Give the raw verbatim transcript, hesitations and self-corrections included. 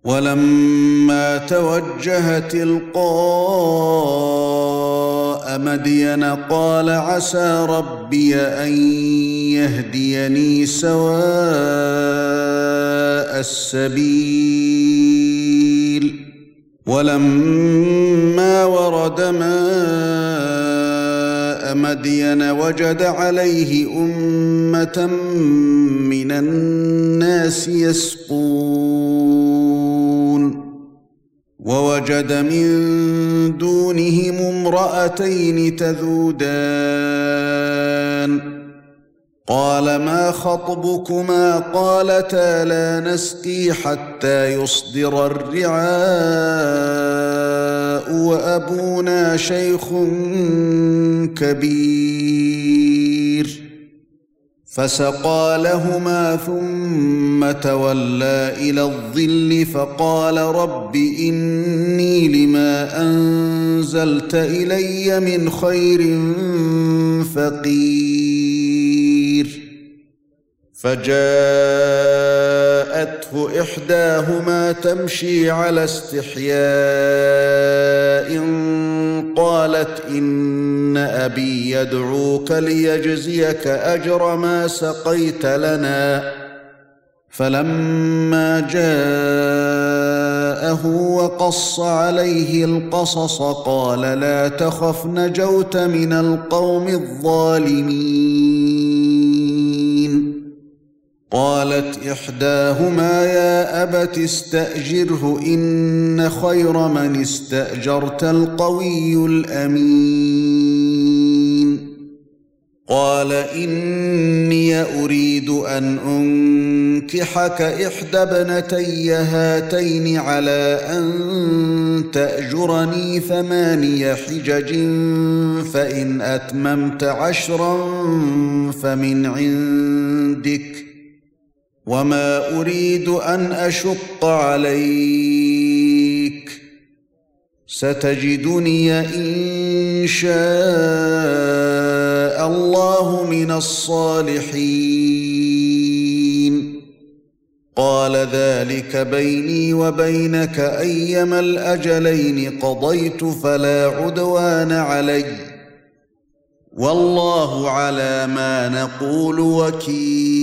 ولما توجه تلقاء مدين قال عسى ربي أن يهديني سواء السبيل ولما ورد ماء مدين وجد عليه أمة من الناس يسقون ووجد من دونهم امرأتين تذودان قال ما خطبكما قالتا لا نسقي حتى يصدر الرعاء وأبونا شيخ كبير فسقى لهما ثم تولى إلى الظل فقال رب إني لما أنزلت إلي من خير فقير فجاءته إحداهما تمشي على استحياء قالت إن أبي يدعوك ليجزيك أجر ما سقيت لنا فلما جاءه وقص عليه القصص قال لا تخف نجوت من القوم الظالمين قالت إحداهما يا أبت استأجره إن خير من استأجرت القوي الأمين قال إني أريد أن أنكحك إحدى ابنتي هاتين على أن تأجرني ثماني حجج فإن أتممت عشرا فمن عندك وما أريد أن أشق عليك ستجدني إن شاء الله من الصالحين قال ذلك بيني وبينك أيما الأجلين قضيت فلا عدوان علي والله على ما نقول وكيل